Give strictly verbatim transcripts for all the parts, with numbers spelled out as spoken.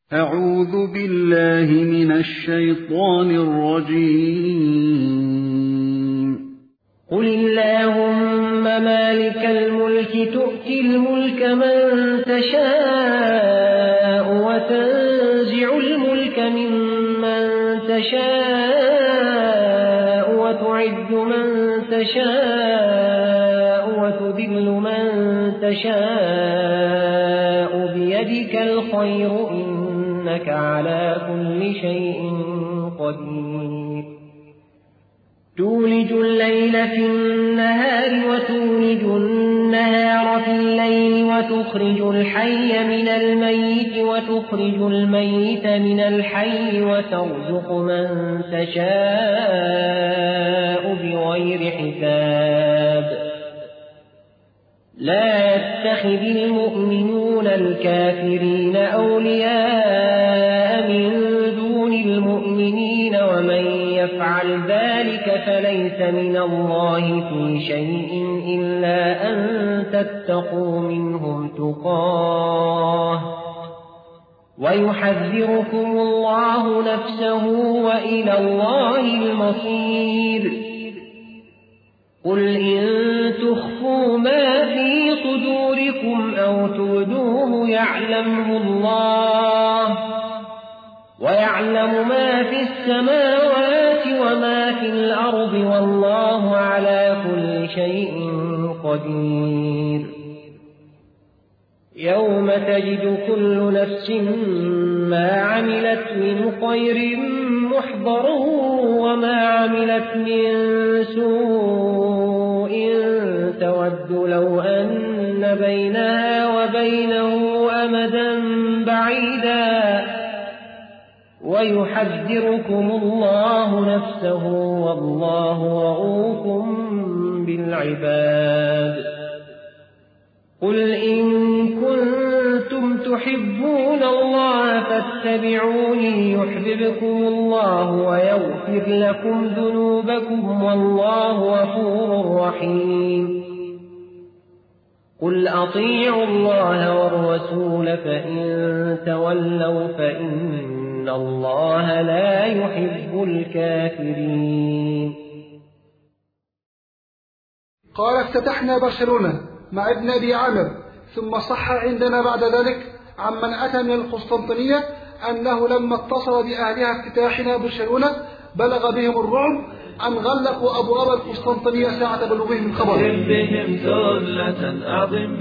أعوذ بالله من الشيطان الرجيم. قل اللهم مالك الملك تؤتي الملك من تشاء وتنزع الملك ممن تشاء وتعز من تشاء وتذل من تشاء بيدك الخير إنك على كل شيء قدير. تولج الليل في النهار وتولج النهار في الليل وتخرج الحي من الميت وتخرج الميت من الحي وترزق من تشاء بغير حساب. لا يتخذ المؤمنون الكافرين أولياء من دون المؤمنين ومن يفعل ذلك فليس من الله في شيء إلا أن تتقوا منهم تقاه ويحذركم الله نفسه وإلى الله المصير. قل إن تخفوا ما في صدوركم أو تبدوه يعلمه الله ويعلم ما في السماوات وما في الأرض والله على كل شيء قدير. يوم تجد كل نفس ما عملت من خير محضرا وما عملت من سوء تود لو أن بينها وبينه أمدا بعيدا ويحذركم الله نفسه والله رءوف بالعباد. قل إن كنتم تحبون الله فاتبعوني يحببكم الله ويغفر لكم ذنوبكم والله غفور رحيم. قل أطيعوا الله والرسول فإن تولوا فإن الله لا يحب الكافرين. قال افتتحنا برشلونة مع ابن أبي عامر، ثم صح عندنا بعد ذلك عمن أتى من القسطنطينية أنه لما اتصل بأهلها افتتاحنا برشلونة بلغ بهم الرعب أن غلقوا أبواب القسطنطينية ساعة بلوغهم الخبر. بهم ثلة أعظم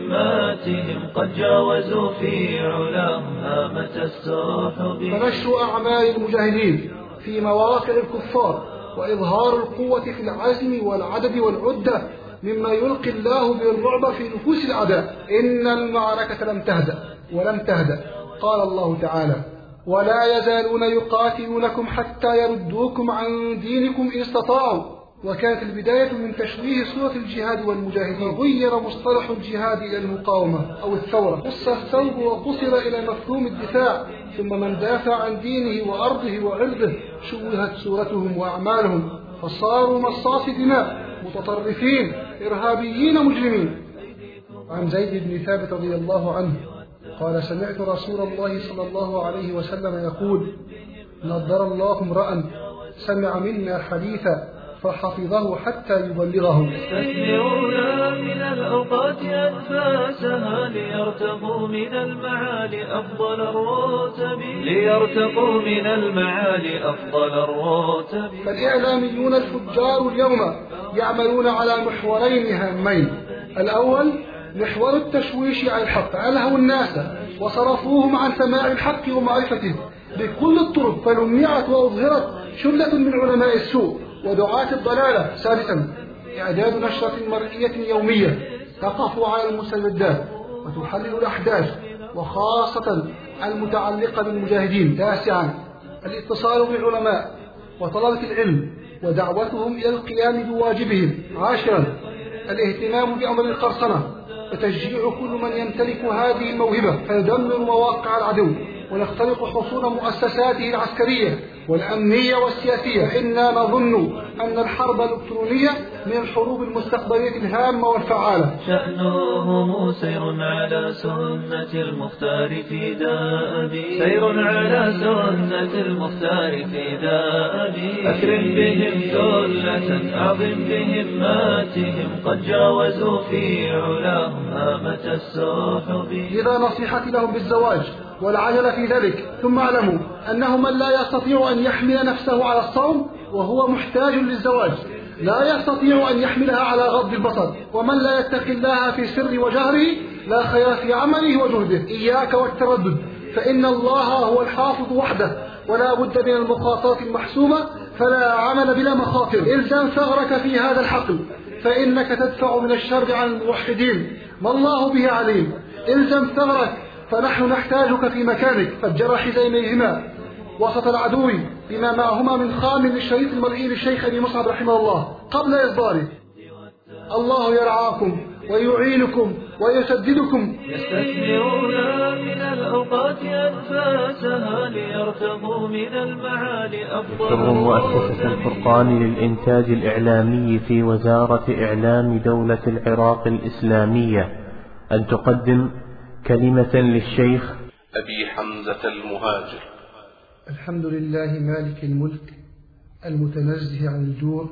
بهماتهم قد جاوزوا في علاهم هامة السحب. فنشر أعمال المجاهدين في مواقع الكفار وإظهار القوة في العزم والعدد والعدة مما يلقي الله بالرعب في نفوس الأعداء. إن المعركة لم تهدأ ولم تهدأ. قال الله تعالى: ولا يزالون يقاتلونكم حتى يردوكم عن دينكم إن استطاعوا. وكانت البداية من تشويه صورة الجهاد والمجاهدين، غير مصطلح الجهاد إلى المقاومة أو الثورة، قص الثوب وقصر إلى مفهوم الدفاع، ثم من دافع عن دينه وأرضه وعرضه شوهت صورتهم وأعمالهم فصاروا مصاص دماء متطرفين إرهابيين مجرمين. عن زيد بن ثابت رضي الله عنه قال: سمعت رسول الله صلى الله عليه وسلم يقول: نضر الله امرأ سمع منا حديثا فحفظه حتى يبلغه. يستثمرون من الأوقات أنفاسها ليرتقوا من المعالي أفضل الرتب ليرتقوا من المعالي أفضل الرتب. فالإعلاميون الفجار اليوم يعملون على محورين هامين: الأول محور التشويش على الحق، ألهوا الناس وصرفوهم عن سماع الحق ومعرفته بكل الطرق فلمعت وأظهرت شلة من علماء السوء ودعاة الضلالة. ثالثا إعداد نشرة مرئية يومية تقف على المستجدات وتحلل الأحداث وخاصة المتعلقة بالمجاهدين. تاسعا الاتصال بالعلماء وطلبة العلم ودعوتهم إلى القيام بواجبهم. عاشرا الاهتمام بأمر القرصنة وتشجيع كل من يمتلك هذه الموهبة فيدمر مواقع العدو ويخترق حصول مؤسساته العسكرية والأمنية والسياسية. فإنا نظن أن الحرب الإلكترونية من الحروب المستقبلية الهامة والفعالة. شأنهم سير على سنة المختار في دابي، سير على سنة المختار في دابي. أكرم بهم ذلة، أعظم بهماتهم، قد جاوزوا في علاهم هامة السحب. لذا نصيحتي لهم بالزواج والعجل في ذلك. ثم اعلموا أنه من لا يستطيع أن يحمل نفسه على الصوم وهو محتاج للزواج لا يستطيع أن يحملها على غض البصر. ومن لا يتقي الله في سر وجهره لا خير في عمله وجهده. إياك والتردد، فإن الله هو الحافظ وحده، ولا بد من المخاطرة المحسومة، فلا عمل بلا مخاطر. إلزم ثغرك في هذا الحقل، فإنك تدفع من الشر عن الموحدين ما الله به عليم. إلزم ثغرك، فنحن نحتاجك في مكانك. فجر حزيميهما وسط العدو بما معهما من خام للشريط المرئي للشيخ أبي مصعب رحمه الله قبل إصداره. الله يرعاكم ويعينكم ويسددكم. يستثمرون من الأوقات أنفاسها ليرتقوا من المعالي أفضل. سر مؤسسة الفرقان للإنتاج الإعلامي في وزارة إعلام دولة العراق الإسلامية أن تقدم كلمة للشيخ أبي حمزة المهاجر. الحمد لله مالك الملك المتنزه عن الجور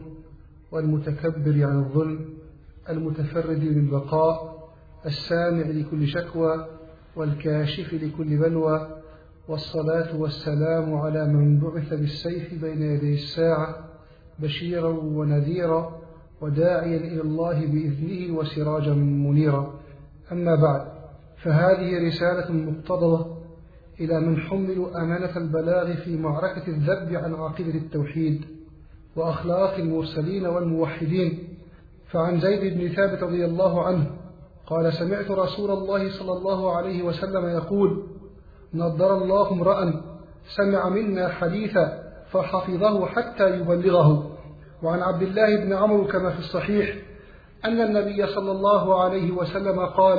والمتكبر عن الظلم، المتفرد بالبقاء، السامع لكل شكوى والكاشف لكل بلوى، والصلاة والسلام على من بعث بالسيف بين يدي الساعة بشيرا ونذيرا وداعيا إلى الله بإذنه وسراجا منيرا. أما بعد، فهذه رسالة مقتضبة إلى من حملوا أمانة البلاغ في معركة الذب عن عقيدة التوحيد وأخلاق المرسلين والموحدين. فعن زيد بن ثابت رضي الله عنه قال: سمعت رسول الله صلى الله عليه وسلم يقول: نضر الله امرأ سمع منا حديثا فحفظه حتى يبلغه. وعن عبد الله بن عمرو كما في الصحيح أن النبي صلى الله عليه وسلم قال: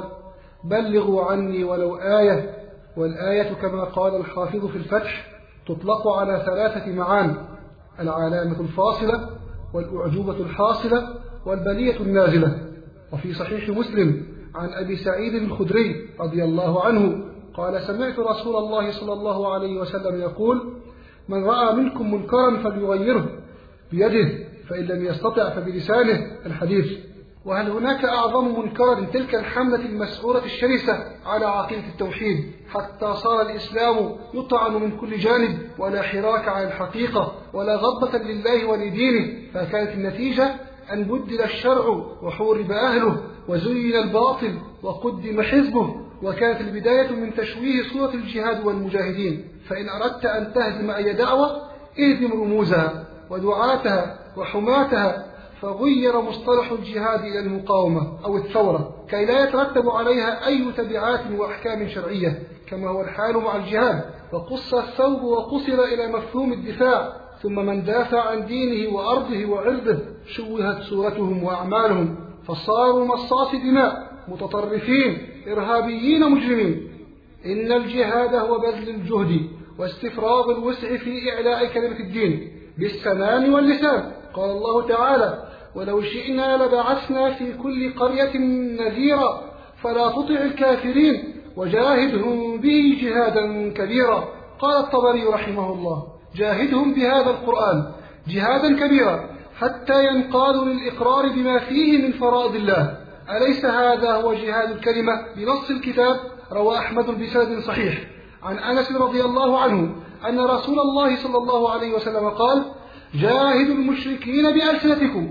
بلغوا عني ولو آية. والآية كما قال الحافظ في الفتح تطلق على ثلاثة معان: العلامة الفاصلة، والأعجوبة الحاصلة، والبلية النازلة. وفي صحيح مسلم عن أبي سعيد الخدري رضي الله عنه قال: سمعت رسول الله صلى الله عليه وسلم يقول: من رأى منكم منكرا فليغيره بيده، فإن لم يستطع فبلسانه. الحديث. وهل هناك أعظم منكر من تلك الحملة المسعورة الشرسة على عقيدة التوحيد، حتى صار الإسلام يطعن من كل جانب، ولا حراك عن الحقيقة ولا غضبة لله ولدينه؟ فكانت النتيجة أن بدل الشرع وحورب أهله وزين الباطل وقدم حزبه. وكانت البداية من تشويه صورة الجهاد والمجاهدين. فإن أردت أن تهدم أي دعوة اهدم رموزها ودعاتها وحماتها، فغير مصطلح الجهاد إلى المقاومة أو الثورة كي لا يترتب عليها أي تبعات وأحكام شرعية، كما هو الحال مع الجهاد. وقص الثوب وقصر إلى مفهوم الدفاع، ثم من دافع عن دينه وأرضه وعرضه شوهت صورتهم وأعمالهم، فصاروا مصاص دماء، متطرفين، إرهابيين، مجرمين. إن الجهاد هو بذل الجهد واستفراغ الوسع في إعلاء كلمة الدين بالسنان واللسان. قال الله تعالى: ولو شئنا لبعثنا في كل قرية نذيرا فلا تطع الكافرين وجاهدهم به جهادا كبيرا. قال الطبري رحمه الله: جاهدهم بهذا القرآن جهادا كبيرا حتى ينقادوا للإقرار بما فيه من فرائض الله. أليس هذا هو جهاد الكلمة بنص الكتاب؟ روى أحمد بسند صحيح عن أنس رضي الله عنه أن رسول الله صلى الله عليه وسلم قال: جاهدوا المشركين بألسنتكم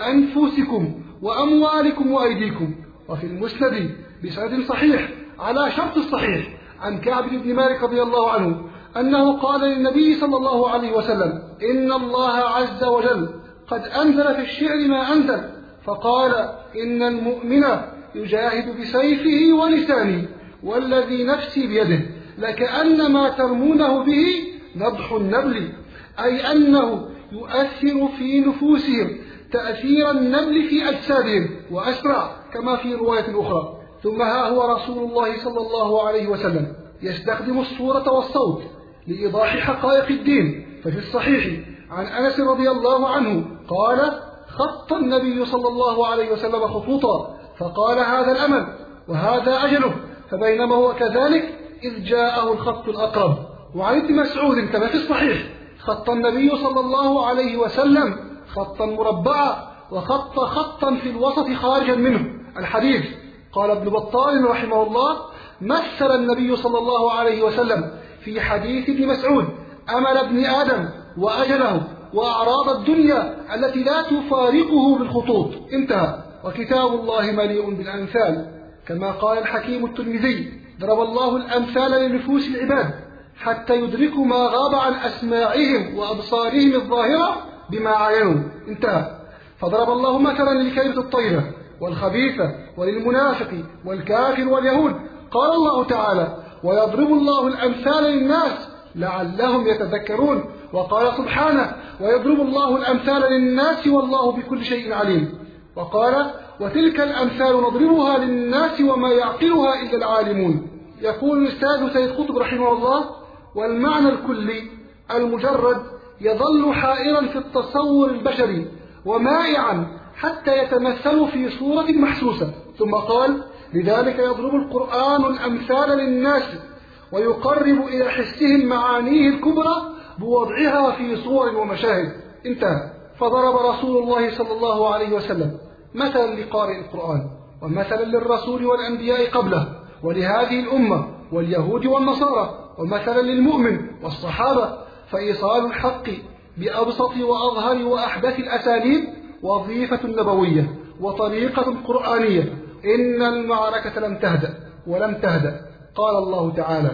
وأنفسكم وأموالكم وأيديكم. وفي المسند بسند صحيح على شرط الصحيح عن كعب بن مالك رضي الله عنه أنه قال للنبي صلى الله عليه وسلم: إن الله عز وجل قد أنزل في الشعر ما أنزل، فقال: إن المؤمن يجاهد بسيفه ولسانه والذي نفسي بيده لكأنما ترمونه به نضح النبل، أي أنه يؤثر في نفوسهم تأثير النبل في أجسادهم وأسرع، كما في رواية أخرى. ثم ها هو رسول الله صلى الله عليه وسلم يستخدم الصورة والصوت لإيضاح حقائق الدين. ففي الصحيح عن أنس رضي الله عنه قال: خط النبي صلى الله عليه وسلم خطوطا فقال: هذا الأمل وهذا أجله، فبينما هو كذلك إذ جاءه الخط الأقرب. وعن ابن مسعود كما في الصحيح: خط النبي صلى الله عليه وسلم خطا مربعا وخط خطا في الوسط خارجا منه الحديث. قال ابن بطال رحمه الله: مثل النبي صلى الله عليه وسلم في حديث ابن مسعود أمل ابن آدم وأجله وأعراض الدنيا التي لا تفارقه بالخطوط. انتهى. وكتاب الله مليء بالأمثال، كما قال الحكيم الترمذي: ضرب الله الأمثال لنفوس العباد حتى يدركوا ما غاب عن أسماعهم وأبصارهم الظاهرة بما عاينوا. انتهى. فضرب الله مثلا للكلمة الطيبة والخبيثة وللمنافق والكافر واليهود. قال الله تعالى: ويضرب الله الأمثال للناس لعلهم يتذكرون. وقال سبحانه: ويضرب الله الأمثال للناس والله بكل شيء عليم. وقال: وتلك الأمثال نضربها للناس وما يعقلها إلا العالمون. يقول الأستاذ سيد قطب رحمه الله: والمعنى الكلي المجرد يظل حائرا في التصور البشري ومائعا حتى يتمثل في صورة محسوسة. ثم قال: لذلك يضرب القرآن الأمثال للناس ويقرب إلى حسهم معانيه الكبرى بوضعها في صور ومشاهد. انتهى. فضرب رسول الله صلى الله عليه وسلم مثلا لقارئ القرآن ومثلا للرسول والأنبياء قبله ولهذه الأمة واليهود والنصارى، ومثلا للمؤمن والصحابة. فإيصال الحق بأبسط وأظهر وأحدث الأساليب وظيفة نبوية وطريقة قرآنية. إن المعركة لم تهدأ ولم تهدأ. قال الله تعالى: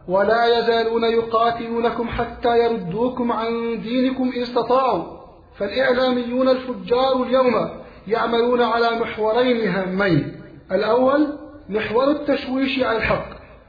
ولا يزالون يقاتلونكم حتى يردوكم عن دينكم إن استطاعوا. فالإعلاميون الفجار اليوم يعملون على محورين هامين: الأول محور التشويش على الحق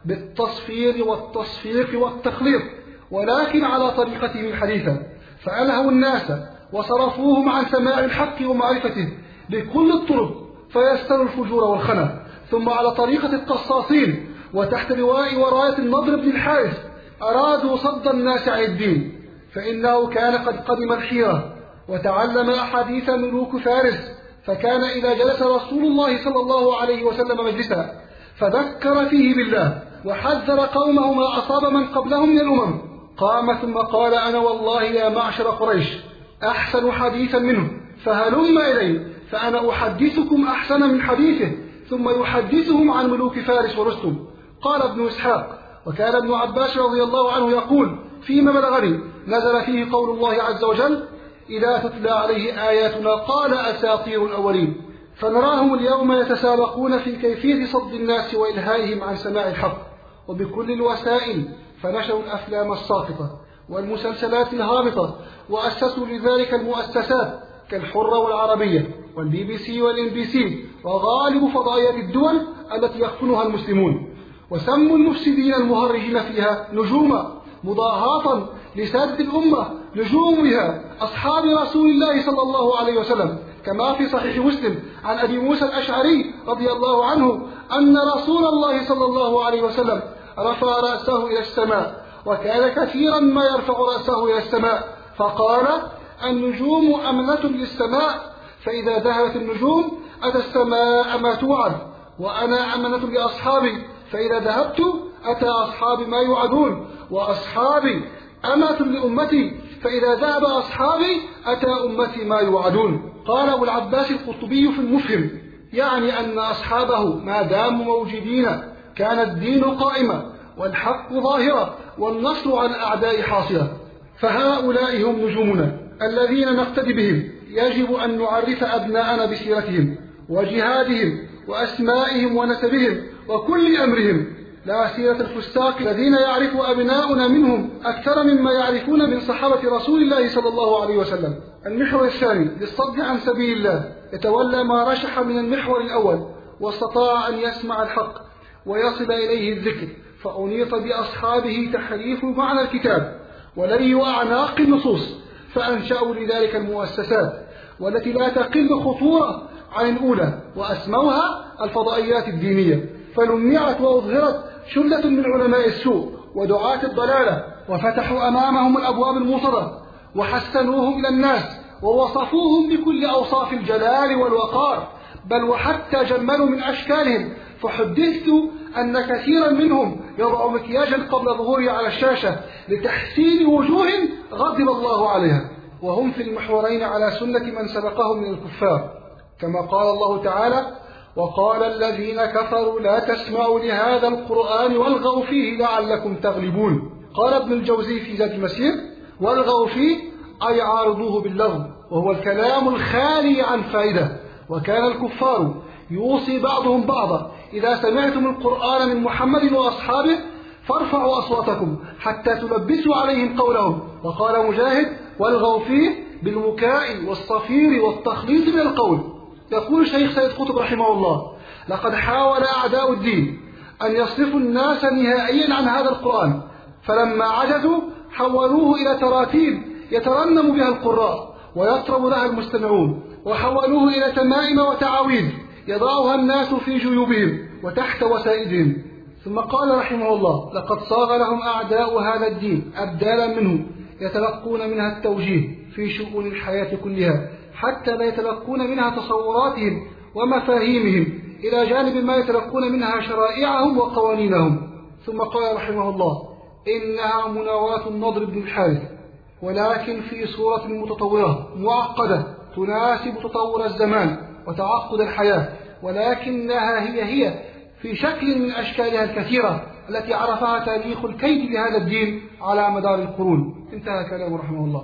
بالتصفير والتصفيق والتخليط، ولكن على طريقتهم الحديثة، فألهوا الناس وصرفوهم عن سماع الحق ومعرفته بكل الطرق فيستروا الفجور والخنا. ثم على طريقة القصاصين وتحت لواء وراية النضر بن الحارث أرادوا صد الناس عن الدين، فإنه كان قد قدم الحيرة وتعلم أحاديث ملوك فارس، فكان إذا جلس رسول الله صلى الله عليه وسلم مجلسا فذكر فيه بالله وحذر قومه ما أصاب من قبلهم من الأمم، قام ثم قال: أنا والله يا معشر قريش أحسن حديثا منه، فهلم إلي فأنا أحدثكم أحسن من حديثه. ثم يحدثهم عن ملوك فارس ورستم. قال ابن إسحاق: وكان ابن عباس رضي الله عنه يقول فيما بلغني: نزل فيه قول الله عز وجل: إذا تتلى عليه آياتنا قال أساطير الأولين. فنراهم اليوم يتسابقون في كيفية صد الناس وإلهائهم عن سماع الحق وبكل الوسائل، فنشروا الأفلام الساقطة والمسلسلات الهابطة، وأسسوا لذلك المؤسسات كالحرة والعربية والبي بي سي والإن بي سي وغالب فضائيات الدول التي يقطنها المسلمون، وسموا المفسدين المهرجين فيها نجوما مضاهاة لسادة الأمة نجومها أصحاب رسول الله صلى الله عليه وسلم، كما في صحيح مسلم عن أبي موسى الأشعري رضي الله عنه أن رسول الله صلى الله عليه وسلم رفع رأسه إلى السماء، وكان كثيرا ما يرفع رأسه إلى السماء، فقال: النجوم أمنة للسماء، فإذا ذهبت النجوم أتى السماء ما توعد، وأنا أمنة لأصحابي، فإذا ذهبت أتى أصحابي ما يوعدون، وأصحابي أمنة لأمتي، فإذا ذهب أصحابي أتى أمتي ما يوعدون. قال أبو العباس القرطبي في المفهم: يعني أن أصحابه ما داموا موجودين كان الدين قائما والحق ظاهرا والنصر على الأعداء حاصلا. فهؤلاء هم نجومنا الذين نقتدي بهم. يجب أن نعرف أبناءنا بسيرتهم وجهادهم وأسمائهم ونسبهم وكل أمرهم، لا سيرة الفساق الذين يعرف أبناؤنا منهم أكثر مما يعرفون من صحابة رسول الله صلى الله عليه وسلم. المحور الثاني للصد عن سبيل الله يتولى ما رشح من المحور الأول، واستطاع أن يسمع الحق ويصل إليه الذكر، فأنيط بأصحابه تحريف معنى الكتاب ولي أعناق النصوص، فأنشأوا لذلك المؤسسات والتي لا تقل خطورة عن الأولى، وأسموها الفضائيات الدينية، فلمعت وأظهرت شلة من علماء السوء ودعاة الضلالة وفتحوا أمامهم الأبواب الموصدة وحسنوهم إلى الناس ووصفوهم بكل أوصاف الجلال والوقار، بل وحتى جملوا من أشكالهم، فحدثت أن كثيرا منهم يضع مكياجا قبل ظهوره على الشاشة لتحسين وجوه غضب الله عليها، وهم في المحورين على سنة من سبقهم من الكفار، كما قال الله تعالى: وقال الذين كفروا لا تسمعوا لهذا القرآن والغوا فيه لعلكم تغلبون. قال ابن الجوزي في زاد المسير: والغوا فيه أي عارضوه باللغو، وهو الكلام الخالي عن فائدة. وكان الكفار يوصي بعضهم بعضا: إذا سمعتم القرآن من محمد وأصحابه فارفعوا أصواتكم حتى تلبسوا عليهم قولهم. وقال مجاهد: والغوا فيه بالمكاء والصفير والتخليط من القول. يقول الشيخ سيد قطب رحمه الله: لقد حاول أعداء الدين أن يصرفوا الناس نهائيا عن هذا القرآن، فلما عجزوا حولوه إلى تراتيب يترنم بها القراء ويطرب لها المستمعون، وحولوه إلى تمائم وتعاويذ يضعها الناس في جيوبهم وتحت وسائدهم. ثم قال رحمه الله: لقد صاغ لهم أعداء هذا الدين أبدالا منه يتلقون منها التوجيه في شؤون الحياة كلها، حتى لا يتلقون منها تصوراتهم ومفاهيمهم، إلى جانب ما يتلقون منها شرائعهم وقوانينهم. ثم قال رحمه الله: إنها مناواة النضر بن الحارث، ولكن في صورة متطورة معقدة تناسب تطور الزمان وتعقد الحياة، ولكنها هي هي في شكل من أشكالها الكثيرة التي عرفها تاريخ الكيد لهذا الدين على مدار القرون. انتهى كلامه رحمه الله.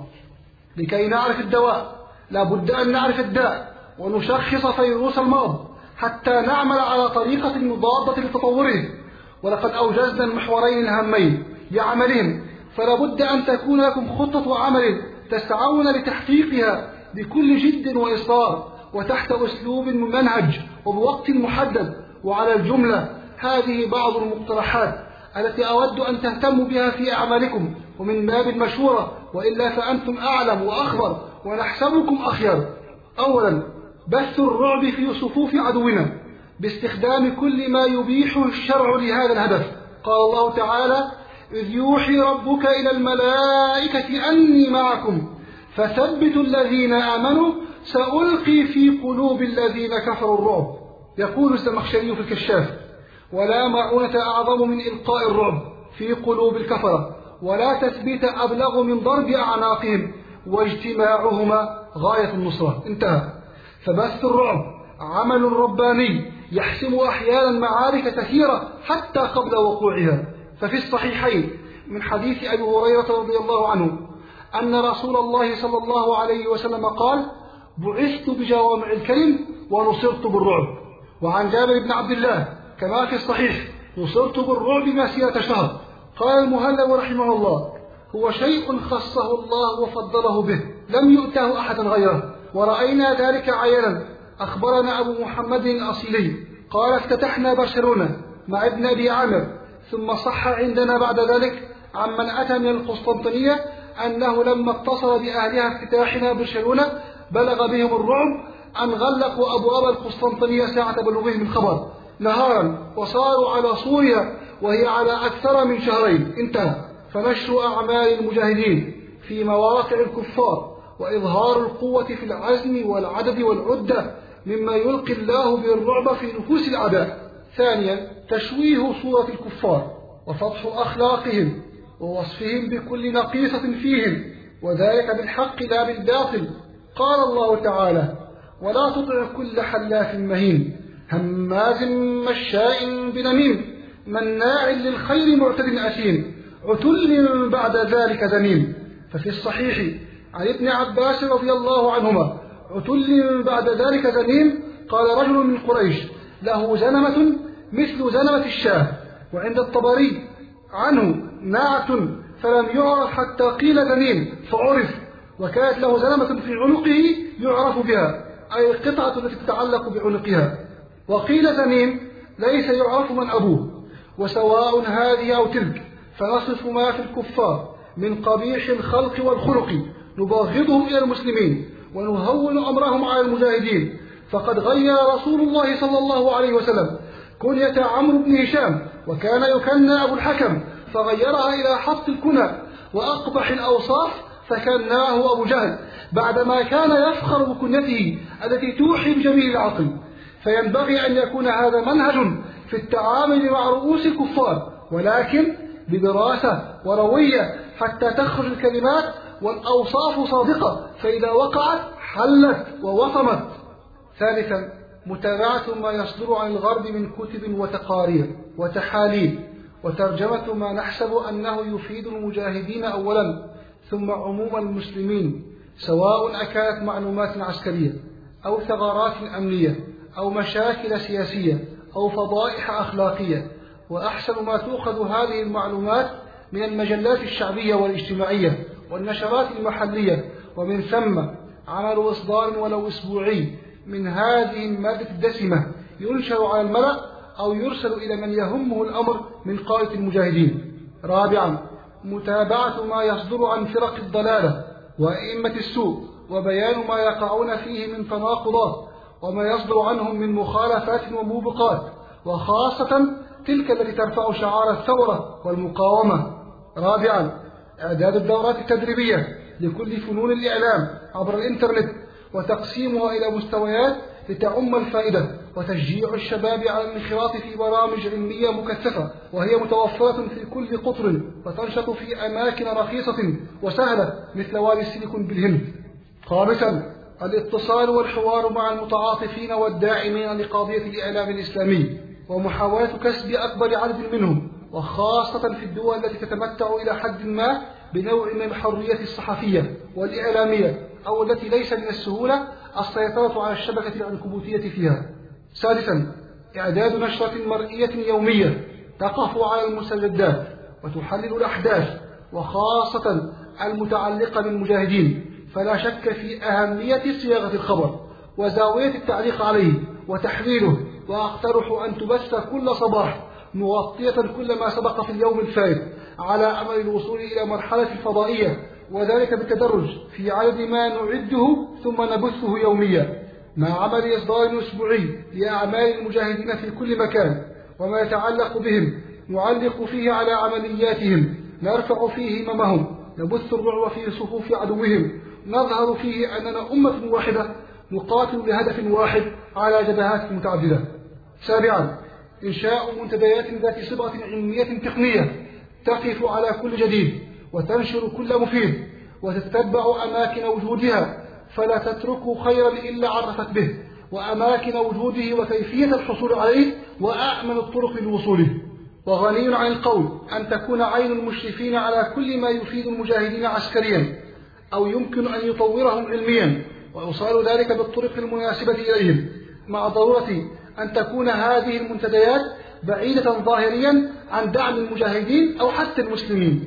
لكي نعرف الدواء لا بد أن نعرف الداء ونشخص فيروس المرض حتى نعمل على طريقة مضادة لتطوره. ولقد أوجزنا المحورين الهامين لعملهم، فلا بد أن تكون لكم خطة عمل تسعون لتحقيقها بكل جد وإصرار وتحت أسلوب ممنهج وبوقت محدد. وعلى الجملة هذه بعض المقترحات التي أود أن تهتموا بها في أعمالكم، ومن باب المشورة، وإلا فأنتم أعلم وأخبر ونحسبكم أخير. أولا: بث الرعب في صفوف عدونا باستخدام كل ما يبيحه الشرع لهذا الهدف. قال الله تعالى: إذ يوحي ربك إلى الملائكة أني معكم فثبتوا الذين آمنوا سألقي في قلوب الذين كفروا الرعب. يقول الزمخشري في الكشاف: ولا معونة أعظم من إلقاء الرعب في قلوب الكفرة، ولا تثبيت أبلغ من ضرب أعناقهم، واجتماعهما غاية النصرة. انتهى. فبث الرعب عمل رباني يحسم أحيانا معارك كثيرة حتى قبل وقوعها. ففي الصحيحين من حديث أبي هريرة رضي الله عنه أن رسول الله صلى الله عليه وسلم قال: بعثت بجوامع الكلم ونصرت بالرعب. وعن جابر بن عبد الله كما في الصحيح: نصرت بالرعب مسيرة شهر. قال المهلب رحمه الله: هو شيء خصه الله وفضله به لم يؤته أحدا غيره، ورأينا ذلك عيانا. أخبرنا أبو محمد الأصيلي قال: افتتحنا برشلونة مع ابن أبي عامر، ثم صح عندنا بعد ذلك عمن أتى من القسطنطينية أنه لما اتصل بأهلها افتتاحنا برشلونة بلغ بهم الرعب أن غلقوا أبواب القسطنطينية ساعة بلوغهم الخبر نهارا، وصاروا على سوريا وهي على أكثر من شهرين. انتهى. فنشر أعمال المجاهدين في مواقع الكفار وإظهار القوة في العزم والعدد والعدة مما يلقي الله بالرعب في نفوس الأعداء. ثانيا: تشويه صورة الكفار وفضح أخلاقهم ووصفهم بكل نقيصة فيهم، وذلك بالحق لا بالباطل. قال الله تعالى: ولا تطع كل حلاف مهين هماز مشاء بنميم مناع للخير معتد أثيم عتل بعد ذلك زنيم. ففي الصحيح عن ابن عباس رضي الله عنهما: عتل بعد ذلك زنيم قال رجل من قريش له زنمة مثل زنمة الشاه. وعند الطبري عنه ناعة فلم يعرف حتى قيل زنيم فعرف، وكانت له زنمة في عنقه يعرف بها، أي القطعة التي تتعلق بعنقها. وقيل زنيم ليس يعرف من أبوه. وسواء هذه أو تلك، فنصف ما في الكفار من قبيح الخلق والخلق نبغضهم إلى المسلمين ونهون أمرهم على المجاهدين. فقد غير رسول الله صلى الله عليه وسلم كنية عمرو بن هشام، وكان يكنى أبو الحكم، فغيرها إلى حط الكنى وأقبح الأوصاف فكناه أبو جهل بعدما كان يفخر بكنيته التي توحي بجميل العقل. فينبغي أن يكون هذا منهج في التعامل مع رؤوس الكفار، ولكن بدراسة وروية حتى تخرج الكلمات والأوصاف صادقة، فإذا وقعت حلت ووصمت. ثالثا، متابعة ما يصدر عن الغرب من كتب وتقارير وتحاليل وترجمة ما نحسب أنه يفيد المجاهدين أولا ثم عموم المسلمين، سواء أكانت معلومات عسكرية أو ثغرات أمنية أو مشاكل سياسية أو فضائح أخلاقية. وأحسن ما تؤخذ هذه المعلومات من المجلات الشعبية والاجتماعية والنشرات المحلية، ومن ثم عمل إصدار ولو أسبوعي من هذه المادة الدسمة ينشر على الملأ أو يرسل إلى من يهمه الأمر من قادة المجاهدين. رابعا، متابعة ما يصدر عن فرق الضلالة وأئمة السوء وبيان ما يقعون فيه من تناقضات وما يصدر عنهم من مخالفات وموبقات، وخاصة تلك التي ترفع شعار الثورة والمقاومة. رابعا، إعداد الدورات التدريبية لكل فنون الإعلام عبر الإنترنت وتقسيمها إلى مستويات لتعم الفائدة، وتشجيع الشباب على الانخراط في برامج علمية مكثفة وهي متوفرة في كل قطر وتنشط في أماكن رخيصة وسهلة مثل وادي السيليكون بالهند. خامسا، الاتصال والحوار مع المتعاطفين والداعمين لقضية الإعلام الإسلامي ومحاولة كسب أكبر عدد منهم، وخاصة في الدول التي تتمتع إلى حد ما بنوع من الحرية الصحفية والإعلامية أو التي ليس من السهولة السيطرة على الشبكة العنكبوتية فيها. سادسا، إعداد نشرة مرئية يومية تقف على المستجدات وتحلل الأحداث وخاصة المتعلقة بالمجاهدين، فلا شك في أهمية صياغة الخبر وزاوية التعليق عليه وتحليله. وأقترح أن تبث كل صباح مغطية كل ما سبق في اليوم الفائت على أمل الوصول إلى مرحلة الفضائية، وذلك بالتدرج في عدد ما نعده ثم نبثه يوميا، مع عمل إصدار أسبوعي لأعمال المجاهدين في كل مكان وما يتعلق بهم، نعلق فيه على عملياتهم، نرفع فيه هممهم، نبث الرعب في صفوف عدوهم، نظهر فيه أننا أمة واحدة نقاتل بهدف واحد على جبهات متعددة. سابعا، إنشاء منتديات ذات صبغة علمية تقنية تقف على كل جديد وتنشر كل مفيد وتتبع أماكن وجودها، فلا تترك خيرا إلا عرفت به وأماكن وجوده وكيفية الحصول عليه وأأمن الطرق للوصوله. وغني عن القول أن تكون عين المشرفين على كل ما يفيد المجاهدين عسكريا أو يمكن أن يطورهم علميا، ويوصل ذلك بالطرق المناسبة إليهم، مع ضرورة أن تكون هذه المنتديات بعيدة ظاهريا عن دعم المجاهدين أو حتى المسلمين.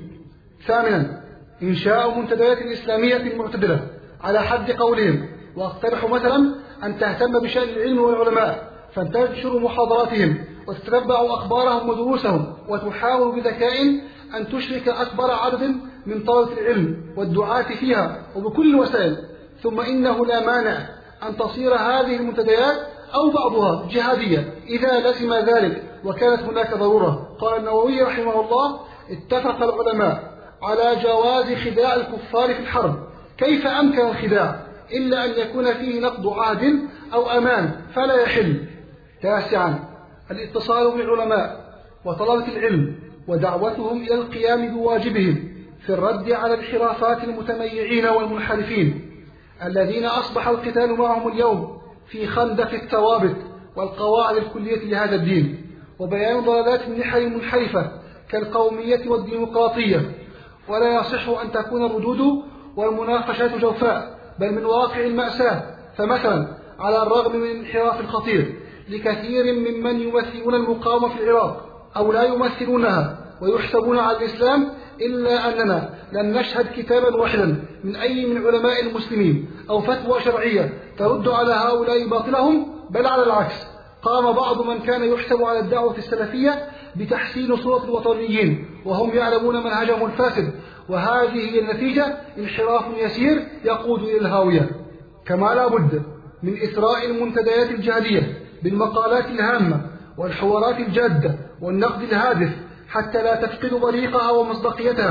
ثامنا، إنشاء منتديات إسلامية معتدلة على حد قولهم، واقترح مثلا أن تهتم بشأن العلم والعلماء فتنشر محاضراتهم وتتبع أخبارهم ودروسهم، وتحاول بذكاء أن تشرك أكبر عدد من طلبة العلم والدعاة فيها وبكل وسائل. ثم إنه لا مانع أن تصير هذه المنتديات أو بعضها جهادية إذا لزم ذلك وكانت هناك ضرورة. قال النووي رحمه الله: اتفق العلماء على جواز خداع الكفار في الحرب. كيف أمكن الخداع إلا أن يكون فيه نقض عهد أو أمان فلا يحل. تاسعا، الاتصال بالعلماء وطلبة العلم ودعوتهم إلى القيام بواجبهم في الرد على الانحرافات المتميعين والمنحرفين الذين أصبح القتال معهم اليوم في خندق الثوابت والقواعد الكلية لهذا الدين، وبيان ضلالات النحل المنحرفة كالقومية والديمقراطية. ولا يصح أن تكون الردود والمناقشات جوفاء، بل من واقع المأساة. فمثلا على الرغم من الانحراف الخطير لكثير ممن يمثلون المقاومة في العراق أو لا يمثلونها ويحسبون على الإسلام، إلا أننا لن نشهد كتابا واحدا من أي من علماء المسلمين أو فتوى شرعية ترد على هؤلاء باطلهم، بل على العكس قام بعض من كان يحسب على الدعوة السلفية بتحسين صورة الوطنيين وهم يعلمون منهجهم الفاسد، وهذه هي النتيجة: انحراف يسير يقود إلى الهاوية. كما لا بد من إثراء المنتديات الجهادية بالمقالات الهامة والحوارات الجادة والنقد الهادف حتى لا تفقد بريقها ومصداقيتها،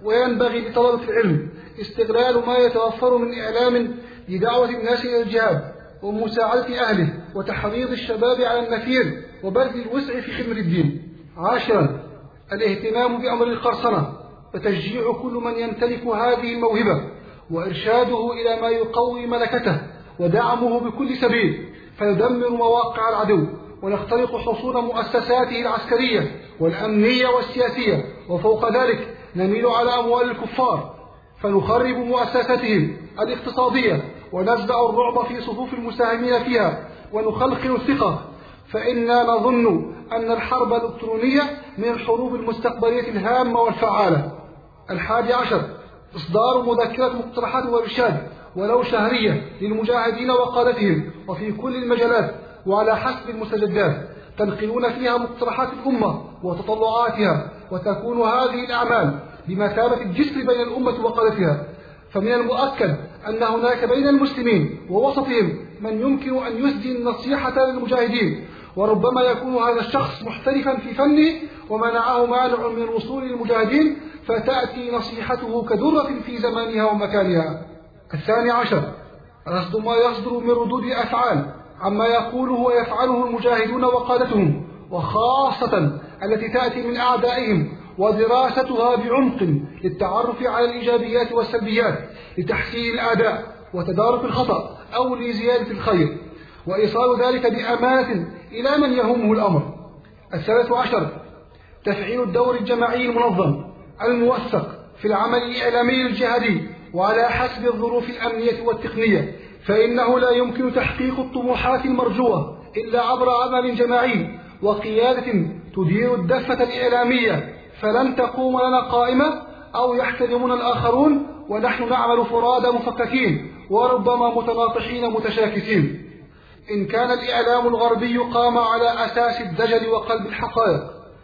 وينبغي لطلبة العلم استغلال ما يتوفر من إعلام لدعوة الناس إلى الجهاد ومساعدة أهله وتحريض الشباب على النفير وبذل الوسع في خدمة الدين. عاشرا الاهتمام بأمر القرصنة وتشجيع كل من يمتلك هذه الموهبة وإرشاده إلى ما يقوي ملكته ودعمه بكل سبيل فيدمر مواقع العدو ونخترق حصون مؤسساته العسكرية والأمنية والسياسية، وفوق ذلك نميل على أموال الكفار فنخرب مؤسساتهم الاقتصادية ونزرع الرعب في صفوف المساهمين فيها ونخلخل الثقة، فإنا نظن أن الحرب الإلكترونية من الحروب المستقبلية الهامة والفعالة. الحادي عشر إصدار مذكرة مقترحات وإرشاد ولو شهرية للمجاهدين وقادتهم وفي كل المجالات وعلى حسب المستجدات، تنقلون فيها مقترحات الأمة وتطلعاتها، وتكون هذه الأعمال بمثابة الجسر بين الأمة وقادتها. فمن المؤكد أن هناك بين المسلمين ووسطهم من يمكن أن يسدي النصيحة للمجاهدين، وربما يكون هذا الشخص محترفا في فنه ومنعه مانع من الوصول للمجاهدين، فتأتي نصيحته كدرة في زمانها ومكانها. الثاني عشر رصد ما يصدر من ردود أفعال عما يقوله ويفعله المجاهدون وقادتهم، وخاصة التي تأتي من أعدائهم، ودراستها بعمق للتعرف على الإيجابيات والسلبيات لتحسين الأداء وتدارك الخطأ أو لزيادة الخير، وإيصال ذلك بأمانة إلى من يهمه الأمر. الثالث عشر تفعيل الدور الجماعي المنظم الموثق في العمل الإعلامي الجهادي وعلى حسب الظروف الأمنية والتقنية، فإنه لا يمكن تحقيق الطموحات المرجوة إلا عبر عمل جماعي وقيادة تدير الدفة الإعلامية، فلن تقوم لنا قائمة أو يحترمنا الآخرون ونحن نعمل فرادى مفككين وربما متناطحين متشاكسين. إن كان الإعلام الغربي قام على أساس الدجل وقلب الحقائق،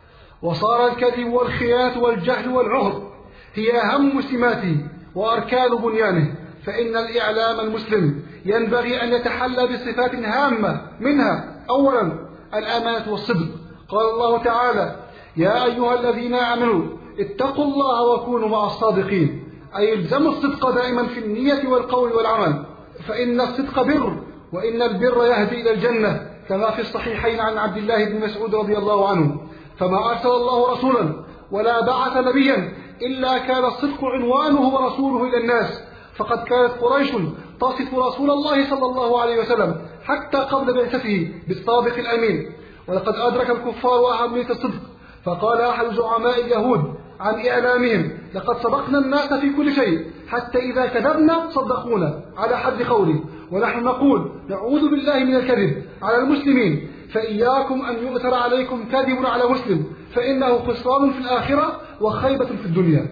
وصار الكذب والخيانة والجهل والعهر هي أهم سماته وأركان بنيانه، فإن الإعلام المسلم ينبغي أن يتحلى بصفات هامة، منها أولا الأمانة والصدق. قال الله تعالى: يا أيها الذين آمنوا اتقوا الله وكونوا مع الصادقين، أي الزموا الصدق دائما في النية والقول والعمل، فإن الصدق بر، وإن البر يهدي إلى الجنة، كما في الصحيحين عن عبد الله بن مسعود رضي الله عنه: فما أرسل الله رسولا ولا بعث نبيا إلا كان الصدق عنوانه ورسوله إلى الناس، فقد كانت قريش تصف رسول الله صلى الله عليه وسلم حتى قبل بعثته بالصادق الأمين، ولقد أدرك الكفار أهمية الصدق، فقال أحد زعماء اليهود عن إعلامهم: لقد سبقنا الناس في كل شيء حتى إذا كذبنا صدقونا، على حد قوله، ونحن نقول نعوذ بالله من الكذب على المسلمين، فإياكم أن يؤثر عليكم كذب على مسلم، فإنه خسران في الآخرة وخيبة في الدنيا.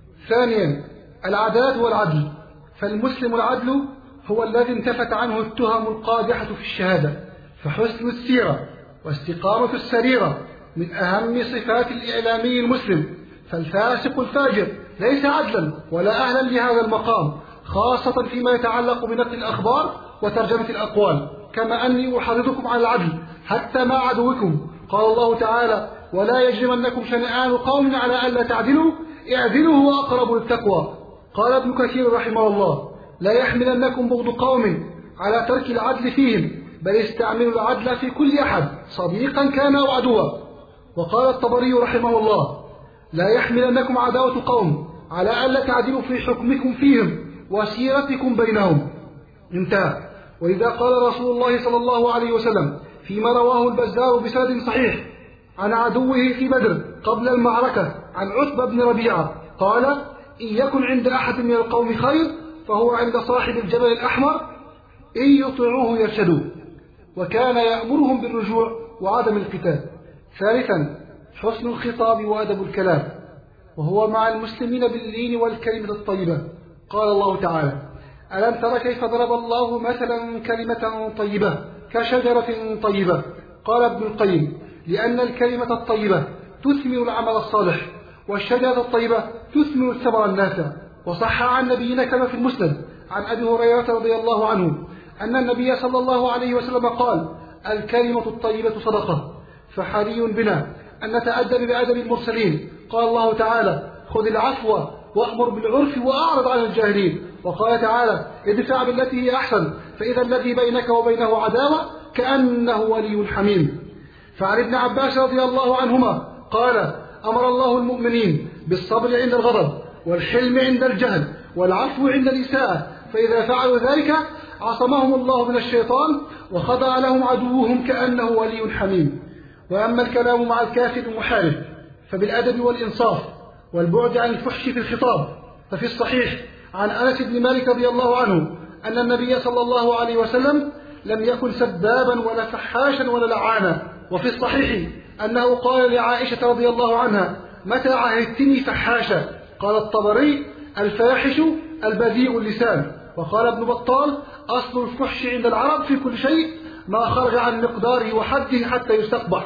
ثانيا العدالة والعدل، فالمسلم العدل هو الذي انتفت عنه التهم القادحة في الشهادة، فحسن السيرة واستقامة السريرة من أهم صفات الإعلامي المسلم، فالفاسق الفاجر ليس عدلا ولا أهلا لهذا المقام، خاصة فيما يتعلق بنقل الأخبار وترجمة الأقوال، كما أني أحرضكم على العدل حتى مع عدوكم. قال الله تعالى: ولا يجرمنكم شنآن قوم على ألا تعدلوا اعدلوا هو أقرب للتقوى. قال ابن كثير رحمه الله: لا يحملنكم بغض قوم على ترك العدل فيهم، بل استعملوا العدل في كل أحد صديقا كان أو عدوا. وقال الطبري رحمه الله: لا يحملنكم عداوة قوم على ألا تعدلوا في حكمكم فيهم وسيرتكم بينهم. انتهى. وإذا قال رسول الله صلى الله عليه وسلم فيما رواه البزار بسند صحيح عن عدوه في بدر قبل المعركة عن عتبة بن ربيعة قال: إن يكن عند أحد من القوم خير فهو عند صاحب الجبل الأحمر، إن يطيعوه يرشدوا، وكان يأمرهم بالرجوع وعدم القتال. ثالثا حسن الخطاب وأدب الكلام، وهو مع المسلمين باللين والكلمة الطيبة. قال الله تعالى: ألم تر كيف ضرب الله مثلا كلمة طيبة كشجرة طيبة. قال ابن القيم: لأن الكلمة الطيبة تثمر العمل الصالح، والشجرة الطيبة تثمر الثمر النافع. وصح عن نبينا كما في المسند عن أبي هريرة رضي الله عنه أن النبي صلى الله عليه وسلم قال: الكلمة الطيبة صدقة، فحري بنا أن نتأدب بأدب المرسلين. قال الله تعالى: خذ العفو وأمر بالعرف وأعرض عن الجاهلين. وقال تعالى: ادفع بالتي هي أحسن فإذا الذي بينك وبينه عداوة كأنه ولي حميم. فعن ابن عباس رضي الله عنهما قال: أمر الله المؤمنين بالصبر عند الغضب والحلم عند الجهل والعفو عند الإساءة، فإذا فعلوا ذلك عصمهم الله من الشيطان وخضع لهم عدوهم كأنه ولي حميم. وأما الكلام مع الكافر المحارب فبالأدب والإنصاف والبعد عن الفحش في الخطاب. ففي الصحيح عن أنس بن مالك رضي الله عنه أن النبي صلى الله عليه وسلم لم يكن سبابا ولا فحاشا ولا لعانا. وفي الصحيح أنه قال لعائشة رضي الله عنها: متى عهدتني فحاشا؟ قال الطبري: الفاحش البذيء اللسان. وقال ابن بطال: أصل الفحش عند العرب في كل شيء ما خرج عن مقداره وحده حتى يستقبح.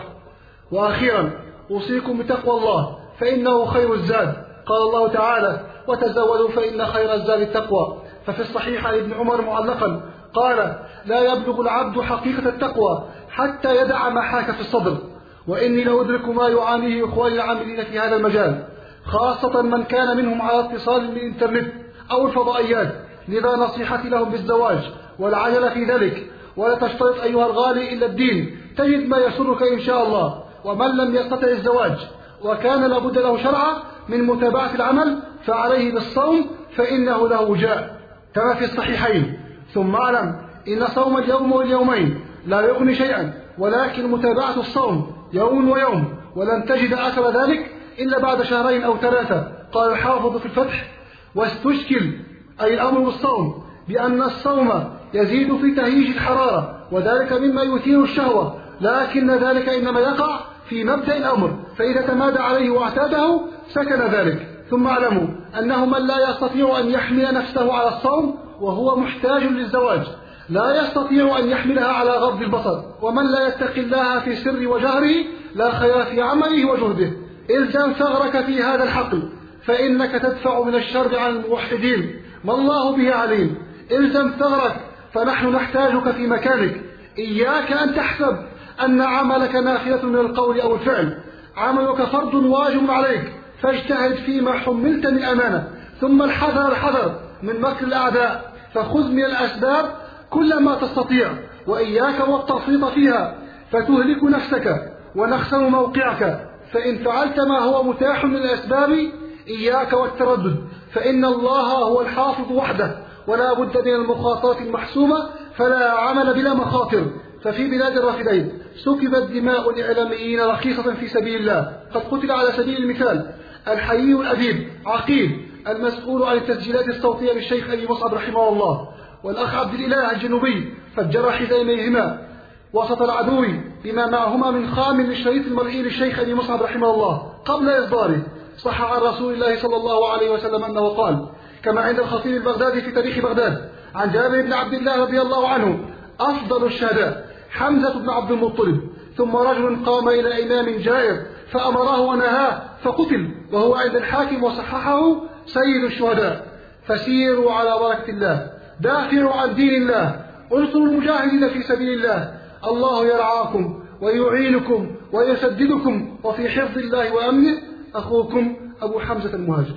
وأخيرا أوصيكم بتقوى الله فإنه خير الزاد. قال الله تعالى: وتزودوا فإن خير الزاد التقوى. ففي الصحيح عن ابن عمر معلقا قال: لا يبلغ العبد حقيقة التقوى حتى يدع ما حاك في الصدر. وإني لأدرك ما يعانيه إخواني العاملين في هذا المجال، خاصة من كان منهم على اتصال بالإنترنت أو الفضائيات. لذا نصيحتي لهم بالزواج والعجلة في ذلك، ولا تشترط أيها الغالي إلا الدين، تجد ما يسرك إن شاء الله. ومن لم يستطع الزواج وكان لابد له شرعا من متابعة العمل فعليه بالصوم فإنه له وجاء كما في الصحيحين. ثم اعلم إن صوم اليوم واليومين لا يغني شيئا، ولكن متابعة الصوم يوم ويوم، ولن تجد أثر ذلك إلا بعد شهرين أو ثلاثة. قال الحافظ في الفتح: واستشكل أي الأمر بالصوم بأن الصوم يزيد في تهيج الحرارة، وذلك مما يثير الشهوة، لكن ذلك إنما يقع في مبدأ الأمر، فإذا تمادى عليه واعتاده سكن ذلك. ثم اعلموا أنه من لا يستطيع أن يحمل نفسه على الصوم وهو محتاج للزواج لا يستطيع أن يحملها على غض البصر. ومن لا يتقي الله في سر وجهره لا خير في عمله وجهده. إلزم ثغرك في هذا الحقل فإنك تدفع من الشر عن الموحدين ما الله به عليم. إلزم ثغرك فنحن نحتاجك في مكانك. إياك أن تحسب أن عملك نافلة من القول أو الفعل، عملك فرض واجب عليك، فاجتهد فيما حملت من أمانة. ثم الحذر الحذر من مكر الأعداء، فخذ من الأسباب كل ما تستطيع، وإياك والتفريط فيها فتهلك نفسك ونخسر موقعك. فإن فعلت ما هو متاح من الأسباب إياك والتردد، فإن الله هو الحافظ وحده، ولا بد من المخاطرة المحسومة، فلا عمل بلا مخاطر. ففي بلاد الرافدين سكبت دماء الإعلاميين رخيصة في سبيل الله. قد قتل على سبيل المثال الحيي الأديب عقيل المسؤول عن التسجيلات الصوتية للشيخ أبي مصعب رحمه الله، والأخ عبد الإله الجنوبي فجر حزاميهما وسط العدو بما معهما من خام للشريط المرئي للشيخ أبي مصعب رحمه الله قبل إصداره. صح عن رسول الله صلى الله عليه وسلم أنه قال كما عند الخطيب البغدادي في تاريخ بغداد عن جابر بن عبد الله رضي الله عنه: أفضل الشهداء حمزة بن عبد المطلب، ثم رجل قام إلى إمام جائر فأمره ونهاه فقتل، وهو عند الحاكم وصححه سيد الشهداء. فسيروا على بركة الله، دافعوا عن دين الله، انصروا المجاهدين في سبيل الله. الله يرعاكم ويعينكم ويسددكم، وفي حفظ الله وأمنه أخوكم أبو حمزة المهاجر.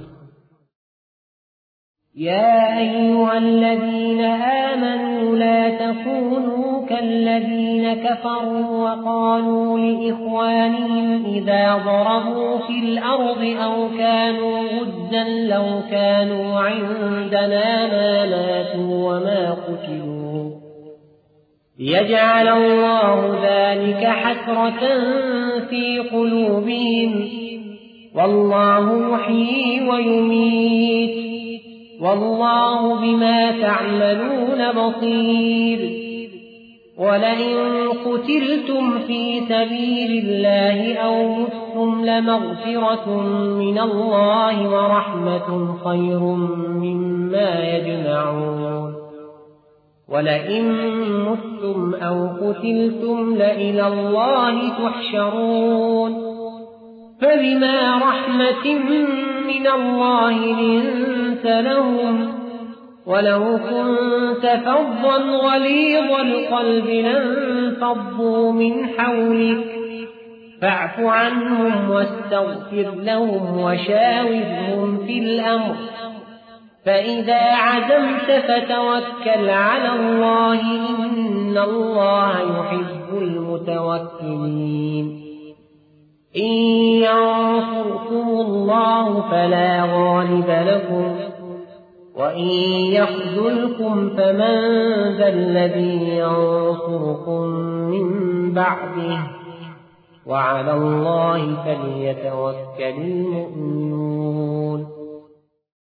يا أيها الذين آمنوا لا تكونوا كالذين كفروا وقالوا لإخوانهم إذا ضربوا في الأرض أو كانوا غزا لو كانوا عندنا ما ماتوا وما قتلوا، يجعل الله ذلك حسرة في قلوبهم، والله يحيي ويميت، والله بما تعملون بصير. ولئن قتلتم في سبيل الله أو متم لمغفرة من الله ورحمة خير مما يجمعون. ولئن متم أو قتلتم لإلى الله تحشرون. فبما رحمة من الله لنت لهم، ولو كنت فظا غليظ القلب لانفضوا من حولك، فاعف عنهم واستغفر لهم وشاورهم في الأمر فإذا عزمت فتوكل على الله إن الله يحب المتوكلين إن ينصركم الله فلا غالب لكم وإن يخذلكم فمن ذا الذي ينصركم من بعده وعلى الله فليتوكل المؤمنون